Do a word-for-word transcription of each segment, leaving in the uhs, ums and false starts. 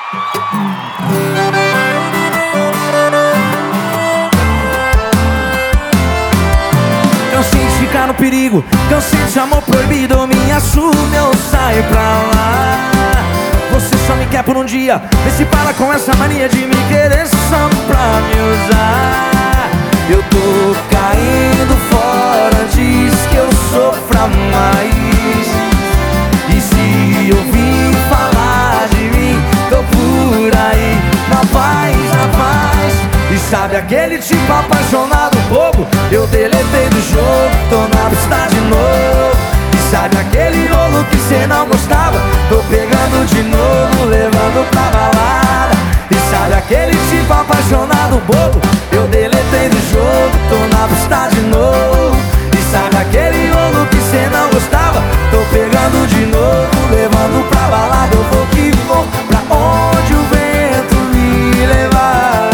Cansei de ficar no perigo, cansei de amor proibido. Me assume, eu saio pra lá. Você só me quer por um dia, vê se para com essa mania de me querer só pra me usar. Eu tô caindo fora, diz que eu sofra mais. E se ouvir falar de mim, tô por aí, na paz, na paz. E sabe aquele tipo apaixonado, bobo? Eu deletei do jogo, tô na pista de novo. E sabe aquele rolo que cê não gostava? Tô pegando de novo, levando pra balada. E sabe aquele tipo apaixonado, bobo? Eu deletei do jogo, tô na pista de novo. E sabe aquele rolo que cê não gostava? Tô pegando de novo, levando pra balada. Eu vou que vou, pra onde o vento me levar.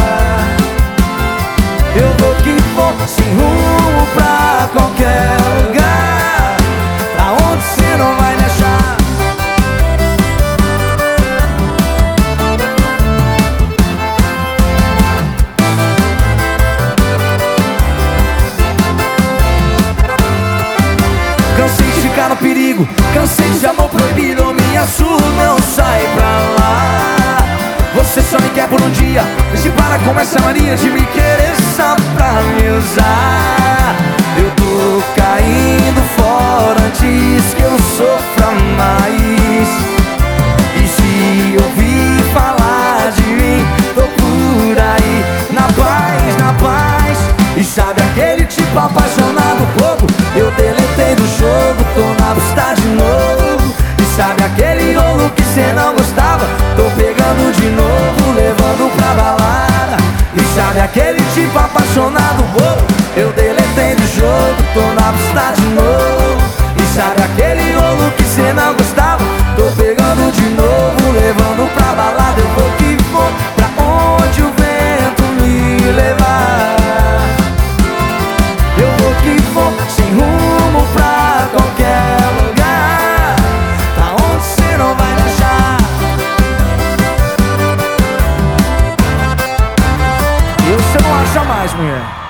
Eu vou que vou, sem rumo pra qualquer lugar, pra onde cê não vai me achar. Cansei de ficar no perigo, cansei de amor proibido. Me assumo, eu saio pra lá. Você só me quer por um dia, vê se para com essa mania de me querer só pra me usar. Eu tô caindo fora, diz que eu sofra mais. E se ouvir falar de mim, tô por aí, na paz, na paz. E sabe aquele tipo apaixonado, bobo? Eu deletei do jogo, tô na pista de novo. E sabe aquele rolo que cê não gostava? Tô pegando de novo, levando pra balada. E sabe aquele tipo apaixonado, bobo? Eu deletei do jogo, tô na pista de novo. E sabe aquele rolo que cê não gostava? Tô pegando de novo, levando pra balada. Eu vou que vou, pra onde o vento me levar. Eu vou que vou, sem rumo pra qualquer lugar, pra onde cê não vai me achar. Eu cê não acha mais, mulher.